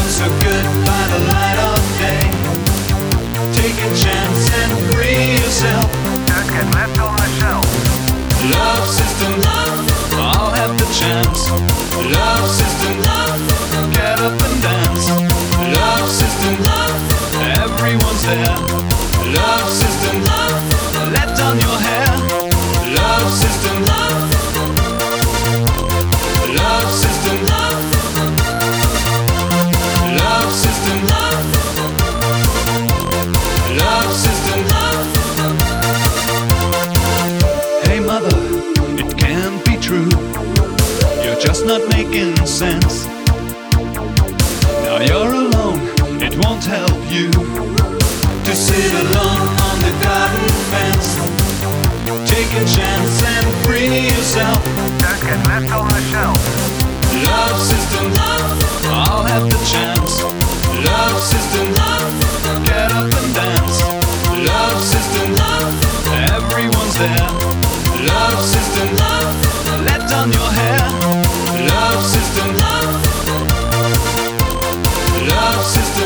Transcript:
so good by the light of day. Take a chance and free yourself. Don't get left on the shelf. Love system, I'll have the chance. Love system, get up and dance. Love system, everyone's there. Love system, let down your hair. Love system, love system, love system, love system. Hey mother, it can't be true. You're just not making sense. Now you're alone, it won't help you to sit alone on the garden fence. Take a chance and free yourself. Don't get left on the shelf. Love system, I'll have the chance. Love system, get up and dance. Love system, everyone's there. Love system, let down your hair. Love system, love system.